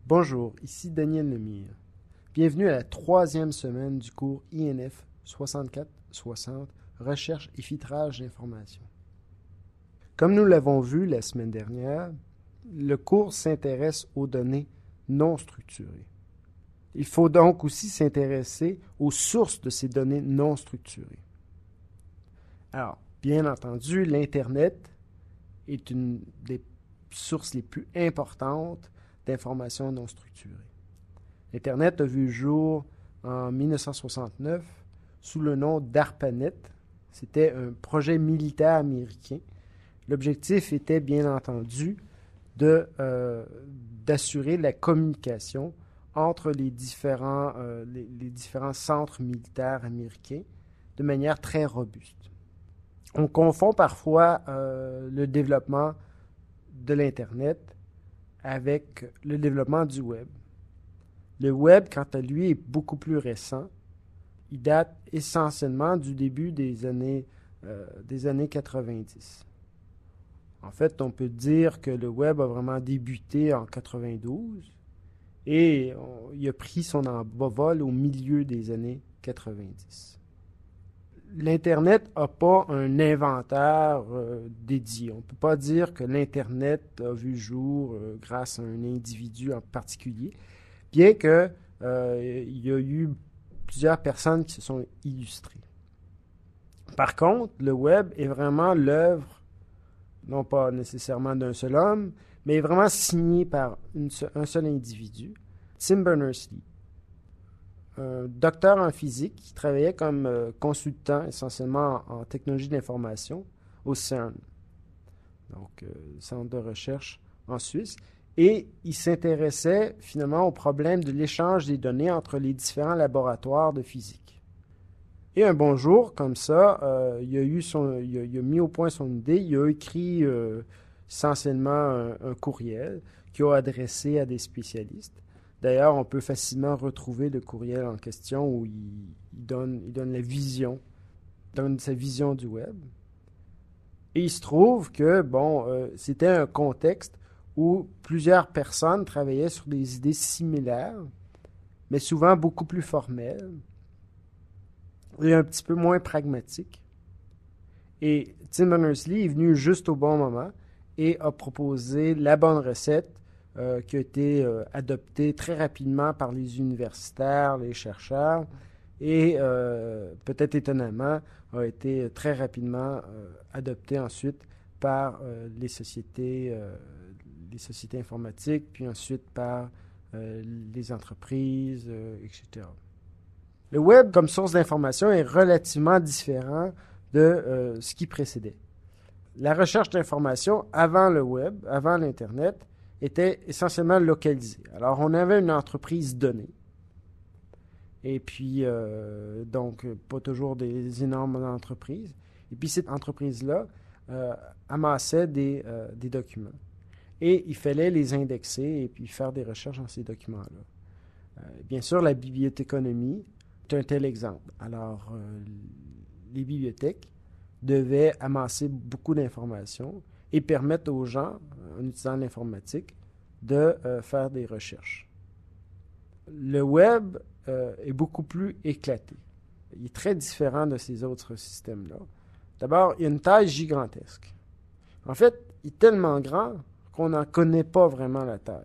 Bonjour, ici Daniel Lemire. Bienvenue à la troisième semaine du cours INF 64-60, Recherche et filtrage d'informations. Comme nous l'avons vu la semaine dernière, le cours s'intéresse aux données non structurées. Il faut donc aussi s'intéresser aux sources de ces données non structurées. Alors, bien entendu, l'Internet est une des sources les plus importantes d'informations non structurées. L'Internet a vu le jour en 1969 sous le nom d'ARPANET. C'était un projet militaire américain. L'objectif était bien entendu d'assurer la communication entre les différents centres militaires américains de manière très robuste. On confond parfois le développement de l'Internet avec le développement du Web. Le Web, quant à lui, est beaucoup plus récent. Il date essentiellement du début des années 90. En fait, on peut dire que le Web a vraiment débuté en 92 et il a pris son envol au milieu des années 90. L'Internet n'a pas un inventaire dédié. On ne peut pas dire que l'Internet a vu le jour grâce à un individu en particulier, bien que il y a eu plusieurs personnes qui se sont illustrées. Par contre, le Web est vraiment l'œuvre, non pas nécessairement d'un seul homme, mais est vraiment signé par un seul individu, Tim Berners-Lee. Un docteur en physique qui travaillait comme consultant essentiellement en technologie d'information au CERN, donc centre de recherche en Suisse, et il s'intéressait finalement au problème de l'échange des données entre les différents laboratoires de physique. Et un bon jour, comme ça, il a mis au point son idée, il a écrit essentiellement un courriel qu'il a adressé à des spécialistes. D'ailleurs, on peut facilement retrouver le courriel en question où il donne la vision, donne sa vision du Web. Et il se trouve que, c'était un contexte où plusieurs personnes travaillaient sur des idées similaires, mais souvent beaucoup plus formelles et un petit peu moins pragmatiques. Et Tim Berners-Lee est venu juste au bon moment et a proposé la bonne recette qui a été adoptée très rapidement par les universitaires, les chercheurs, et peut-être étonnamment, a été très rapidement adoptée ensuite par les sociétés informatiques, puis ensuite par les entreprises, etc. Le Web, comme source d'information, est relativement différent de ce qui précédait. La recherche d'information avant le Web, avant l'Internet, était essentiellement localisée. Alors, on avait une entreprise donnée. Et puis, donc, pas toujours des énormes entreprises. Et puis, cette entreprise-là amassait des documents. Et il fallait les indexer et puis faire des recherches dans ces documents-là. Bien sûr, la bibliothéconomie est un tel exemple. Alors, les bibliothèques devaient amasser beaucoup d'informations et permettre aux gens, en utilisant l'informatique, de faire des recherches. Le Web est beaucoup plus éclaté. Il est très différent de ces autres systèmes-là. D'abord, il y a une taille gigantesque. En fait, il est tellement grand qu'on n'en connaît pas vraiment la taille.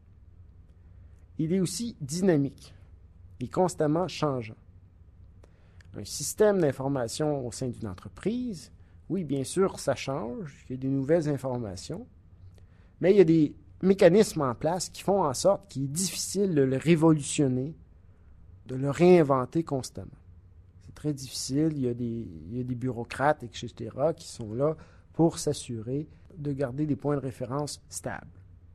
Il est aussi dynamique. Il est constamment changeant. Un système d'information au sein d'une entreprise, oui, bien sûr, ça change. Il y a des nouvelles informations. Mais il y a des mécanismes en place qui font en sorte qu'il est difficile de le révolutionner, de le réinventer constamment. C'est très difficile. Il y a des bureaucrates, etc., qui sont là pour s'assurer de garder des points de référence stables.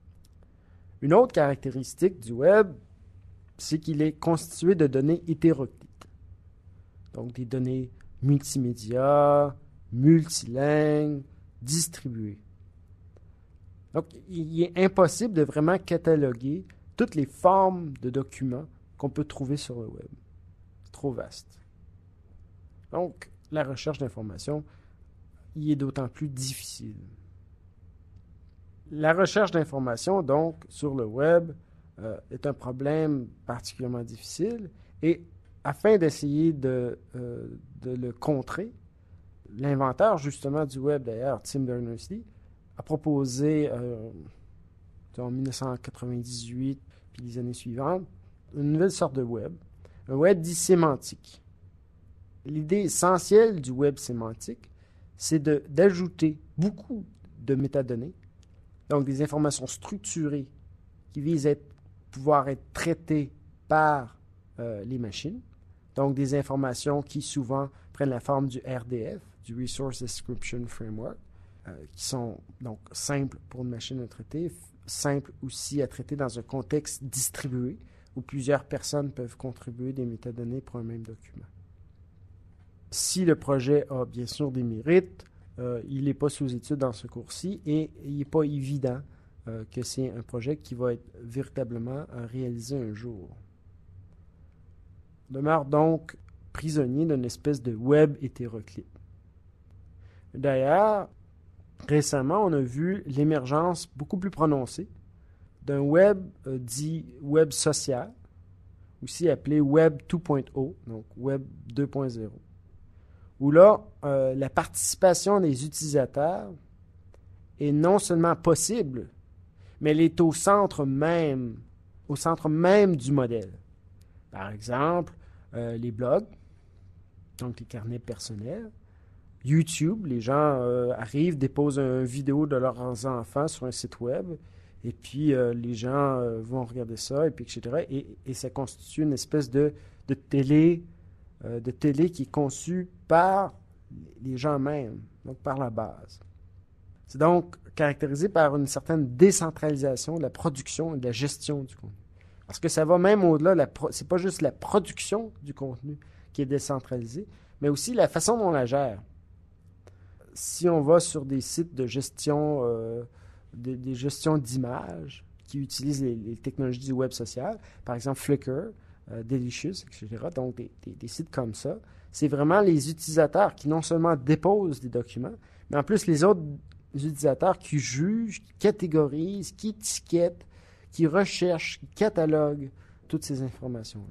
Une autre caractéristique du Web, c'est qu'il est constitué de données hétéroclites. Donc, des données multimédia, multilingues, distribuées. Donc, il est impossible de vraiment cataloguer toutes les formes de documents qu'on peut trouver sur le Web. C'est trop vaste. Donc, la recherche d'informations y est d'autant plus difficile. La recherche d'informations, donc, sur le Web, est un problème particulièrement difficile. Et afin d'essayer de le contrer, l'inventeur justement du web, d'ailleurs, Tim Berners-Lee, a proposé en 1998 puis les années suivantes une nouvelle sorte de web, un web dit sémantique. L'idée essentielle du web sémantique, c'est d'ajouter beaucoup de métadonnées, donc des informations structurées qui visent à pouvoir être traitées par les machines, donc des informations qui souvent prennent la forme du RDF, du Resource Description Framework, qui sont donc simples pour une machine à traiter, simples aussi à traiter dans un contexte distribué, où plusieurs personnes peuvent contribuer des métadonnées pour un même document. Si le projet a bien sûr des mérites, il n'est pas sous étude dans ce cours-ci et il n'est pas évident que c'est un projet qui va être véritablement réalisé un jour. On demeure donc prisonnier d'une espèce de web hétéroclite. D'ailleurs, récemment, on a vu l'émergence beaucoup plus prononcée d'un web dit web social, aussi appelé Web 2.0, donc Web 2.0, où là, la participation des utilisateurs est non seulement possible, mais elle est au centre même du modèle. Par exemple, les blogs, donc les carnets personnels, YouTube, les gens arrivent, déposent une vidéo de leurs enfants sur un site web, et puis les gens vont regarder ça, et puis etc. Et ça constitue une espèce de télé qui est conçue par les gens mêmes, donc par la base. C'est donc caractérisé par une certaine décentralisation de la production et de la gestion du contenu. Parce que ça va même au-delà, c'est pas juste la production du contenu qui est décentralisée, mais aussi la façon dont on la gère. Si on va sur des sites de gestion, des gestions d'images qui utilisent les technologies du web social, par exemple Flickr, Delicious, etc., donc des sites comme ça, c'est vraiment les utilisateurs qui non seulement déposent des documents, mais en plus les autres utilisateurs qui jugent, qui catégorisent, qui étiquettent, qui recherchent, qui cataloguent toutes ces informations-là.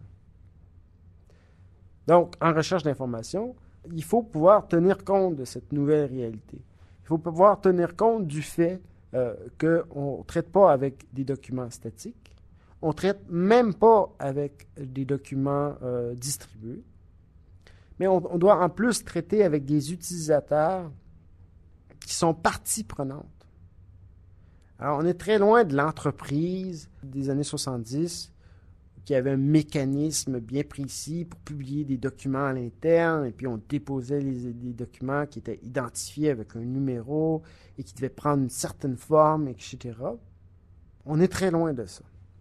Donc, en recherche d'informations, il faut pouvoir tenir compte de cette nouvelle réalité. Il faut pouvoir tenir compte du fait qu'on ne traite pas avec des documents statiques, on ne traite même pas avec des documents distribués, mais on doit en plus traiter avec des utilisateurs qui sont partie prenante. Alors, on est très loin de l'entreprise des années 70 qui avait un mécanisme bien précis pour publier des documents à l'interne, et puis on déposait des documents qui étaient identifiés avec un numéro et qui devaient prendre une certaine forme, etc. On est très loin de ça.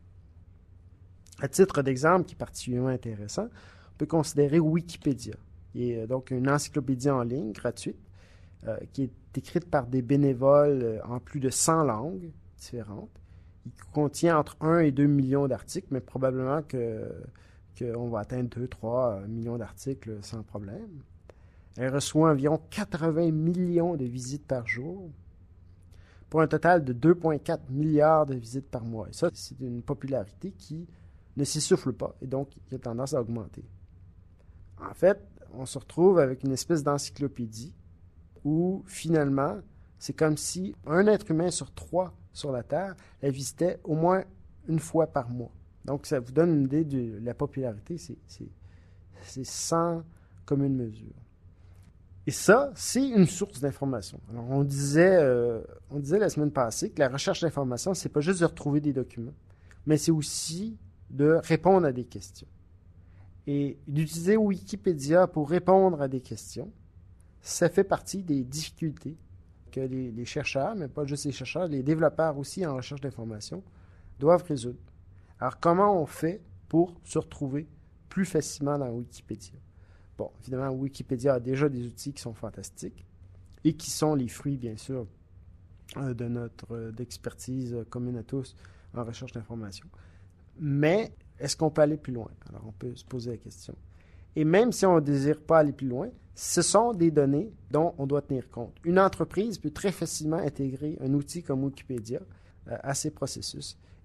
À titre d'exemple, qui est particulièrement intéressant, on peut considérer Wikipédia, qui est donc une encyclopédie en ligne gratuite, qui est écrite par des bénévoles en plus de 100 langues différentes. Il contient entre 1 et 2 millions d'articles, mais probablement qu'on va atteindre 2-3 millions d'articles sans problème. Elle reçoit environ 80 millions de visites par jour, pour un total de 2,4 milliards de visites par mois. Et ça, c'est une popularité qui ne s'essouffle pas, et donc qui a tendance à augmenter. En fait, on se retrouve avec une espèce d'encyclopédie où, finalement, c'est comme si un être humain sur 3 sur la Terre la visitait au moins une fois par mois. Donc, ça vous donne une idée de la popularité. C'est sans commune mesure. Et ça, c'est une source d'information. Alors, on disait la semaine passée que la recherche d'information, c'est pas juste de retrouver des documents, mais c'est aussi de répondre à des questions. Et d'utiliser Wikipédia pour répondre à des questions, ça fait partie des difficultés que les chercheurs, mais pas juste les chercheurs, les développeurs aussi en recherche d'information, doivent résoudre. Alors, comment on fait pour se retrouver plus facilement dans Wikipédia? Bon, évidemment, Wikipédia a déjà des outils qui sont fantastiques et qui sont les fruits, bien sûr, de notre d'expertise commune à tous en recherche d'information. Mais est-ce qu'on peut aller plus loin? Alors, on peut se poser la question. Et même si on ne désire pas aller plus loin, ce sont des données dont on doit tenir compte. Une entreprise peut très facilement intégrer un outil comme Wikipédia à ses processus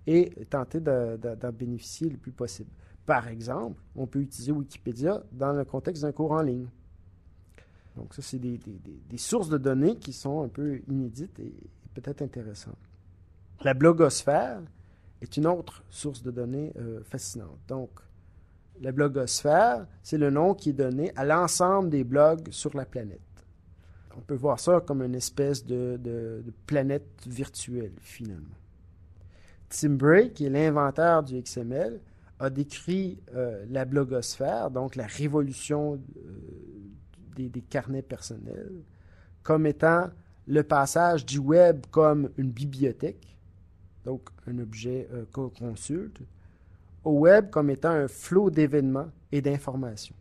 et tenter d'en bénéficier le plus possible. Par exemple, on peut utiliser Wikipédia dans le contexte d'un cours en ligne. Donc ça, c'est des sources de données qui sont un peu inédites et peut-être intéressantes. La blogosphère est une autre source de données fascinante. Donc, la blogosphère, c'est le nom qui est donné à l'ensemble des blogs sur la planète. On peut voir ça comme une espèce de planète virtuelle, finalement. Tim Bray, qui est l'inventeur du XML, a décrit la blogosphère, donc la révolution des carnets personnels, comme étant le passage du web comme une bibliothèque, donc un objet qu'on consulte, au web comme étant un flot d'événements et d'informations.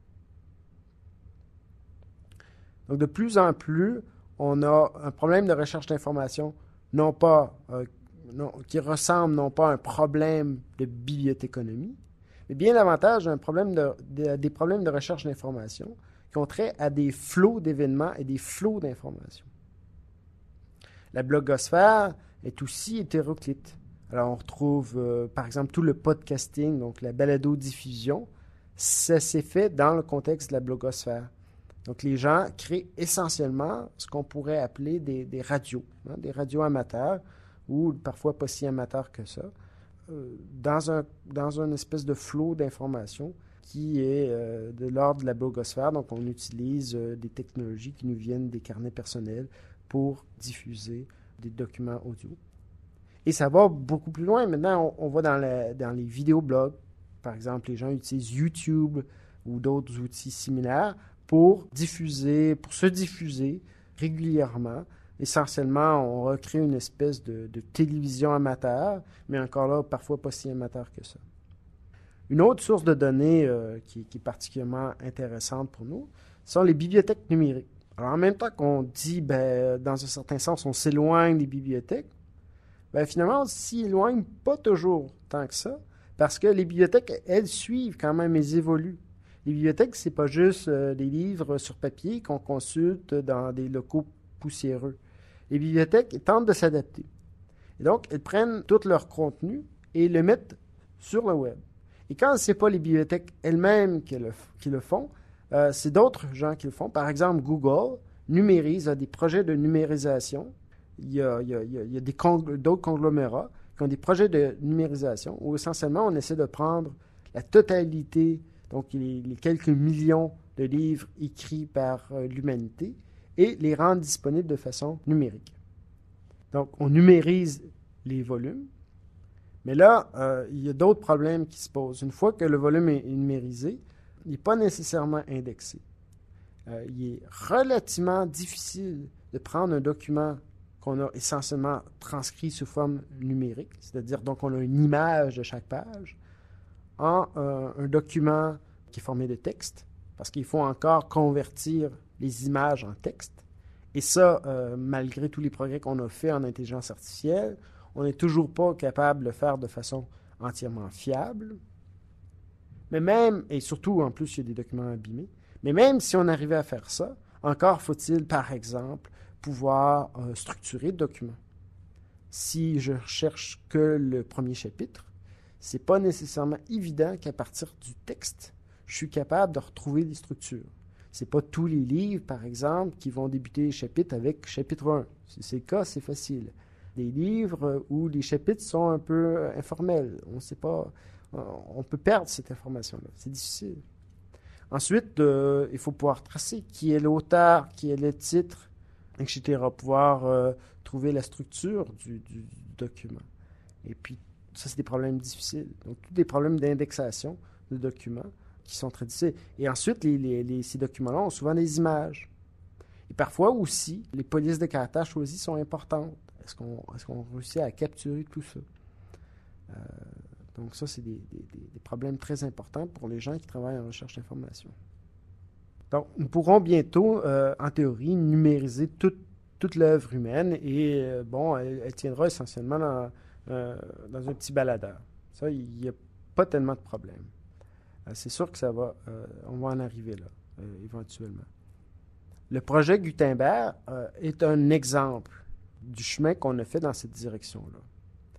Donc de plus en plus, on a un problème de recherche d'information, qui ressemble non pas à un problème de bibliothéconomie, mais bien davantage des problèmes de recherche d'information qui ont trait à des flots d'événements et des flots d'informations. La blogosphère est aussi hétéroclite. Alors, on retrouve, par exemple, tout le podcasting, donc la balado-diffusion. Ça s'est fait dans le contexte de la blogosphère. Donc, les gens créent essentiellement ce qu'on pourrait appeler des radios, des radios amateurs, ou parfois pas si amateurs que ça, dans une espèce de flot d'informations qui est de l'ordre de la blogosphère. Donc, on utilise des technologies qui nous viennent des carnets personnels pour diffuser des documents audio. Et ça va beaucoup plus loin. Maintenant, on va dans les vidéoblogs. Par exemple, les gens utilisent YouTube ou d'autres outils similaires pour se diffuser régulièrement. Essentiellement, on recrée une espèce de télévision amateur, mais encore là, parfois pas si amateur que ça. Une autre source de données qui est particulièrement intéressante pour nous sont les bibliothèques numériques. Alors, en même temps qu'on dit, dans un certain sens, on s'éloigne des bibliothèques, finalement, on s'y éloigne pas toujours tant que ça, parce que les bibliothèques, elles suivent quand même, elles évoluent. Les bibliothèques, c'est pas juste des livres sur papier qu'on consulte dans des locaux poussiéreux. Les bibliothèques tentent de s'adapter. Et donc, elles prennent tout leur contenu et le mettent sur le web. Et quand ce n'est pas les bibliothèques elles-mêmes qui le font, c'est d'autres gens qui le font. Par exemple, Google numérise, a des projets de numérisation. Il y a d'autres conglomérats qui ont des projets de numérisation où essentiellement on essaie de prendre la totalité, donc les quelques millions de livres écrits par l'humanité, et les rendre disponibles de façon numérique. Donc, on numérise les volumes, mais là, il y a d'autres problèmes qui se posent. Une fois que le volume est numérisé, il n'est pas nécessairement indexé. Il est relativement difficile de prendre un document qu'on a essentiellement transcrit sous forme numérique, c'est-à-dire donc on a une image de chaque page, en un document qui est formé de texte, parce qu'il faut encore convertir les images en texte. Et ça, malgré tous les progrès qu'on a faits en intelligence artificielle, on n'est toujours pas capable de le faire de façon entièrement fiable. Mais même, et surtout, en plus, il y a des documents abîmés, mais même si on arrivait à faire ça, encore faut-il, par exemple, pouvoir structurer le document. Si je recherche que le premier chapitre, c'est pas nécessairement évident qu'à partir du texte, je suis capable de retrouver des structures. C'est pas tous les livres, par exemple, qui vont débuter les chapitres avec chapitre 1. Si c'est le cas, c'est facile. Des livres où les chapitres sont un peu informels. On ne sait pas, on peut perdre cette information-là. C'est difficile. Ensuite, il faut pouvoir tracer qui est l'auteur, qui est le titre, etc. Pouvoir trouver la structure du document. Et puis, ça, c'est des problèmes difficiles. Donc, tous des problèmes d'indexation de documents qui sont très difficiles. Et ensuite, ces documents-là ont souvent des images. Et parfois aussi, les polices de caractères choisies sont importantes. Est-ce qu'on réussit à capturer tout ça? Donc ça, c'est des problèmes très importants pour les gens qui travaillent en recherche d'information. Donc, nous pourrons bientôt, en théorie, numériser toute l'œuvre humaine et, elle tiendra essentiellement dans un petit baladeur. Ça, il n'y a pas tellement de problème. C'est sûr que on va en arriver là, éventuellement. Le projet Gutenberg est un exemple du chemin qu'on a fait dans cette direction-là.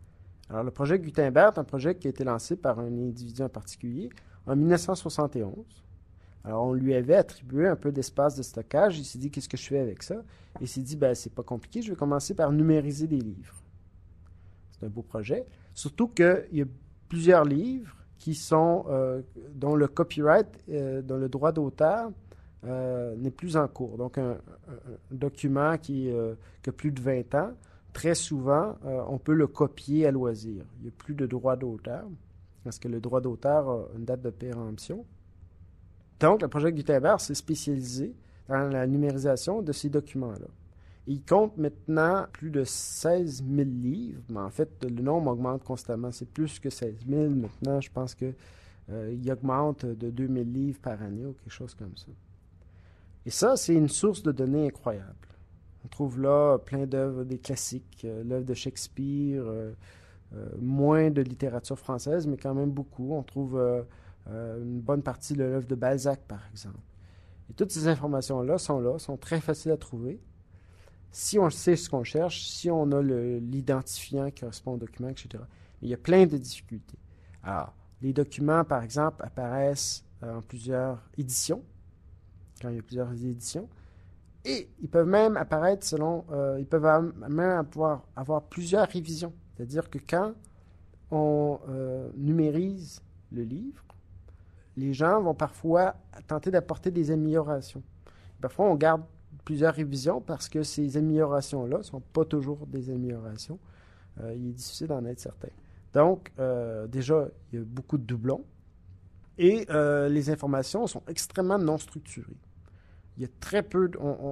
Alors, le projet Gutenberg est un projet qui a été lancé par un individu en particulier en 1971. Alors, on lui avait attribué un peu d'espace de stockage. Il s'est dit, qu'est-ce que je fais avec ça? Il s'est dit, ben, c'est pas compliqué, je vais commencer par numériser des livres. C'est un beau projet. Surtout qu'il y a plusieurs livres qui sont, dont le copyright, dont le droit d'auteur n'est plus en cours. Donc, un document qui a plus de 20 ans, très souvent, on peut le copier à loisir. Il n'y a plus de droit d'auteur, parce que le droit d'auteur a une date de péremption. Donc, le projet Gutenberg s'est spécialisé dans la numérisation de ces documents-là. Il compte maintenant plus de 16 000 livres, mais en fait, le nombre augmente constamment. C'est plus que 16 000 maintenant. Je pense qu'il augmente de 2 000 livres par année ou quelque chose comme ça. Et ça, c'est une source de données incroyable. On trouve là plein d'œuvres, des classiques, l'œuvre de Shakespeare, moins de littérature française, mais quand même beaucoup. On trouve une bonne partie de l'œuvre de Balzac, par exemple. Et toutes ces informations-là, sont très faciles à trouver. Si on sait ce qu'on cherche, si on a l'identifiant qui correspond au document, etc. Mais il y a plein de difficultés. Alors, les documents, par exemple, apparaissent en plusieurs éditions, quand il y a plusieurs éditions, et ils peuvent même apparaître ils peuvent même avoir plusieurs révisions. C'est-à-dire que quand on numérise le livre, les gens vont parfois tenter d'apporter des améliorations. Parfois, on garde plusieurs révisions parce que ces améliorations-là ne sont pas toujours des améliorations. Il est difficile d'en être certain. Donc, déjà, il y a beaucoup de doublons et les informations sont extrêmement non structurées. Il y a très peu...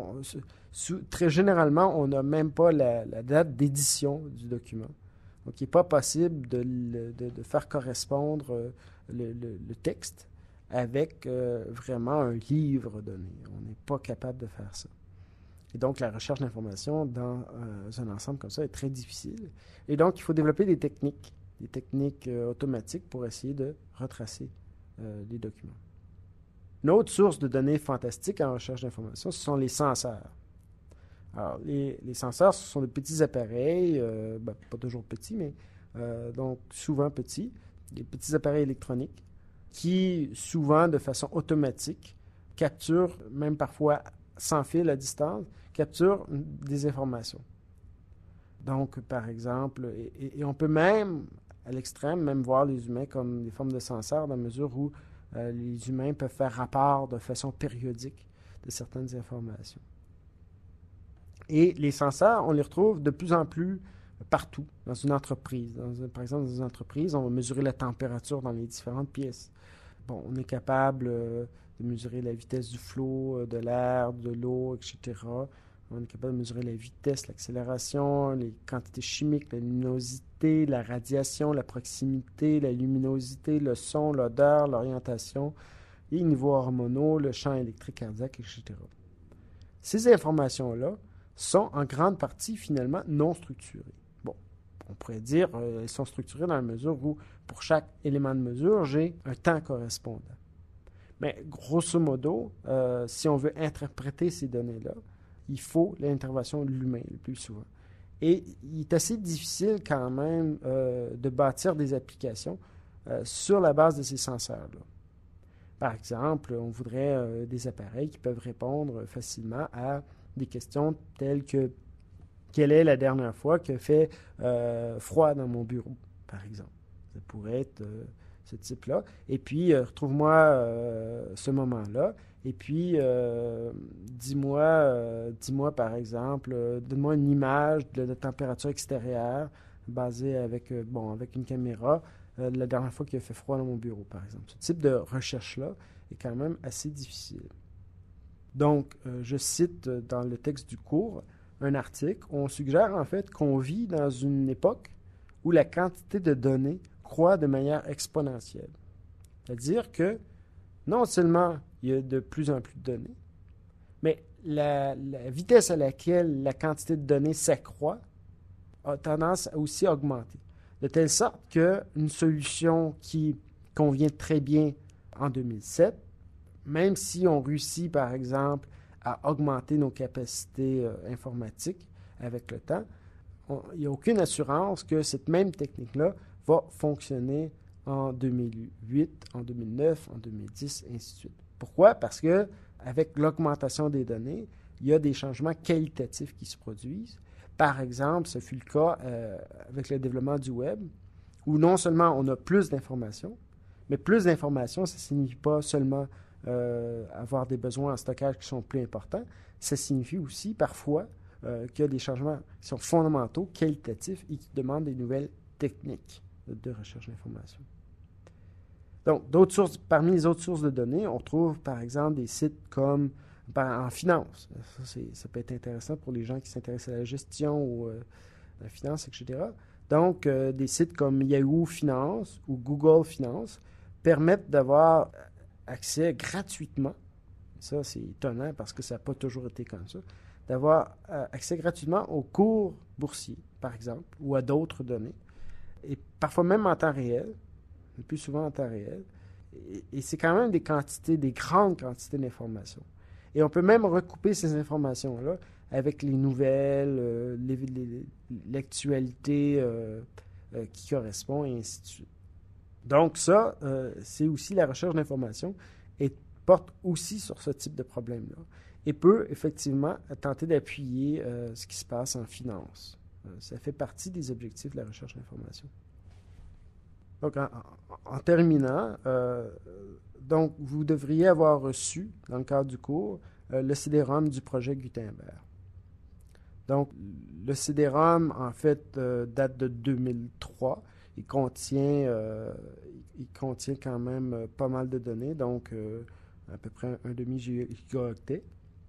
très généralement, on n'a même pas la date d'édition du document. Donc, il n'est pas possible de faire correspondre le texte avec vraiment un livre donné. On n'est pas capable de faire ça. Et donc, la recherche d'informations dans un ensemble comme ça est très difficile. Et donc, il faut développer des techniques automatiques pour essayer de retracer les documents. Une autre source de données fantastiques en recherche d'informations, ce sont les senseurs. Alors, les senseurs, ce sont des petits appareils, pas toujours petits, mais donc souvent petits, des petits appareils électroniques qui, souvent de façon automatique, capturent, même parfois sans fil à distance, capturent des informations. Donc, par exemple, et on peut même, à l'extrême, même voir les humains comme des formes de senseurs, dans la mesure où les humains peuvent faire rapport de façon périodique de certaines informations. Et les senseurs, on les retrouve de plus en plus partout, dans une entreprise. Par exemple, dans une entreprise, on va mesurer la température dans les différentes pièces. Bon, on est capable de mesurer la vitesse du flot, de l'air, de l'eau, etc. On est capable de mesurer la vitesse, l'accélération, les quantités chimiques, la luminosité, la radiation, la proximité, la luminosité, le son, l'odeur, l'orientation, les niveaux hormonaux, le champ électrique cardiaque, etc. Ces informations-là sont en grande partie finalement non structurées. Bon, on pourrait dire elles sont structurées dans la mesure où pour chaque élément de mesure, j'ai un temps correspondant. Mais grosso modo, si on veut interpréter ces données-là, il faut l'intervention de l'humain le plus souvent. Et il est assez difficile quand même de bâtir des applications sur la base de ces senseurs-là. Par exemple, on voudrait des appareils qui peuvent répondre facilement à des questions telles que quelle est la dernière fois qu'il a fait froid dans mon bureau, par exemple. Ça pourrait être ce type-là. Et puis, retrouve-moi ce moment-là. Et puis, dis-moi, par exemple, donne-moi une image de la température extérieure basée avec une caméra la dernière fois qu'il a fait froid dans mon bureau, par exemple. Ce type de recherche-là est quand même assez difficile. Donc, je cite dans le texte du cours un article où on suggère en fait qu'on vit dans une époque où la quantité de données croît de manière exponentielle. C'est-à-dire que non seulement il y a de plus en plus de données, mais la vitesse à laquelle la quantité de données s'accroît a tendance à aussi augmenter. De telle sorte qu'une solution qui convient très bien en 2007, même si on réussit, par exemple, à augmenter nos capacités informatiques avec le temps, il n'y a aucune assurance que cette même technique-là va fonctionner en 2008, en 2009, en 2010, et ainsi de suite. Pourquoi? Parce que avec l'augmentation des données, il y a des changements qualitatifs qui se produisent. Par exemple, ce fut le cas avec le développement du web, où non seulement on a plus d'informations, mais plus d'informations, ça ne signifie pas seulement avoir des besoins en stockage qui sont plus importants, ça signifie aussi parfois qu'il y a des changements qui sont fondamentaux, qualitatifs et qui demandent des nouvelles techniques de recherche d'information. Donc, parmi les autres sources de données, on trouve par exemple des sites comme en finance. Ça peut être intéressant pour les gens qui s'intéressent à la gestion ou à la finance, etc. Donc, des sites comme Yahoo Finance ou Google Finance permettent d'avoir accès gratuitement, ça c'est étonnant parce que ça n'a pas toujours été comme ça, d'avoir accès gratuitement aux cours boursiers, par exemple, ou à d'autres données, et parfois même en temps réel, le plus souvent en temps réel, et c'est quand même des grandes quantités d'informations. Et on peut même recouper ces informations-là avec les nouvelles, l'actualité qui correspond, et ainsi de suite. Donc ça, c'est aussi la recherche d'information et porte aussi sur ce type de problème-là et peut effectivement tenter d'appuyer ce qui se passe en finance. Ça fait partie des objectifs de la recherche d'information. Donc, en terminant, donc vous devriez avoir reçu, dans le cadre du cours, le CD-ROM du projet Gutenberg. Donc, le CD-ROM, en fait, date de 2003. Il contient quand même pas mal de données, donc à peu près un demi-gigaoctet.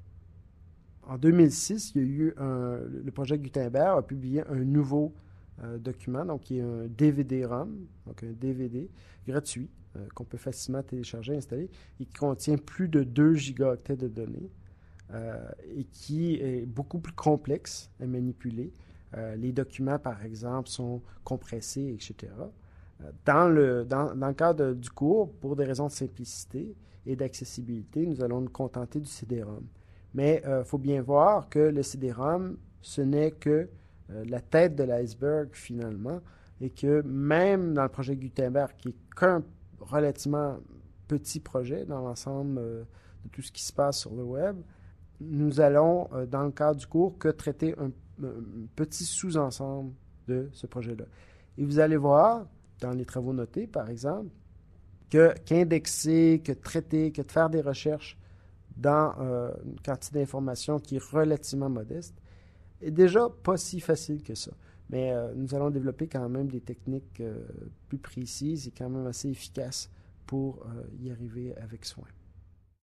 En 2006, il y a eu le projet Gutenberg a publié un nouveau document, donc qui est un DVD-ROM, donc un DVD gratuit qu'on peut facilement télécharger et installer, et qui contient plus de 2 gigaoctets de données et qui est beaucoup plus complexe à manipuler. Les documents, par exemple, sont compressés, etc. Dans le cadre du cours, pour des raisons de simplicité et d'accessibilité, nous allons nous contenter du CD-ROM. Mais il faut bien voir que le CD-ROM, ce n'est que la tête de l'iceberg finalement, et que même dans le projet Gutenberg, qui est qu'un relativement petit projet dans l'ensemble de tout ce qui se passe sur le web, nous allons, dans le cadre du cours, que traiter un petit sous-ensemble de ce projet-là. Et vous allez voir, dans les travaux notés, par exemple, qu'indexer, que traiter, que de faire des recherches dans une quantité d'informations qui est relativement modeste, est déjà pas si facile que ça. Mais nous allons développer quand même des techniques plus précises et quand même assez efficaces pour y arriver avec soin.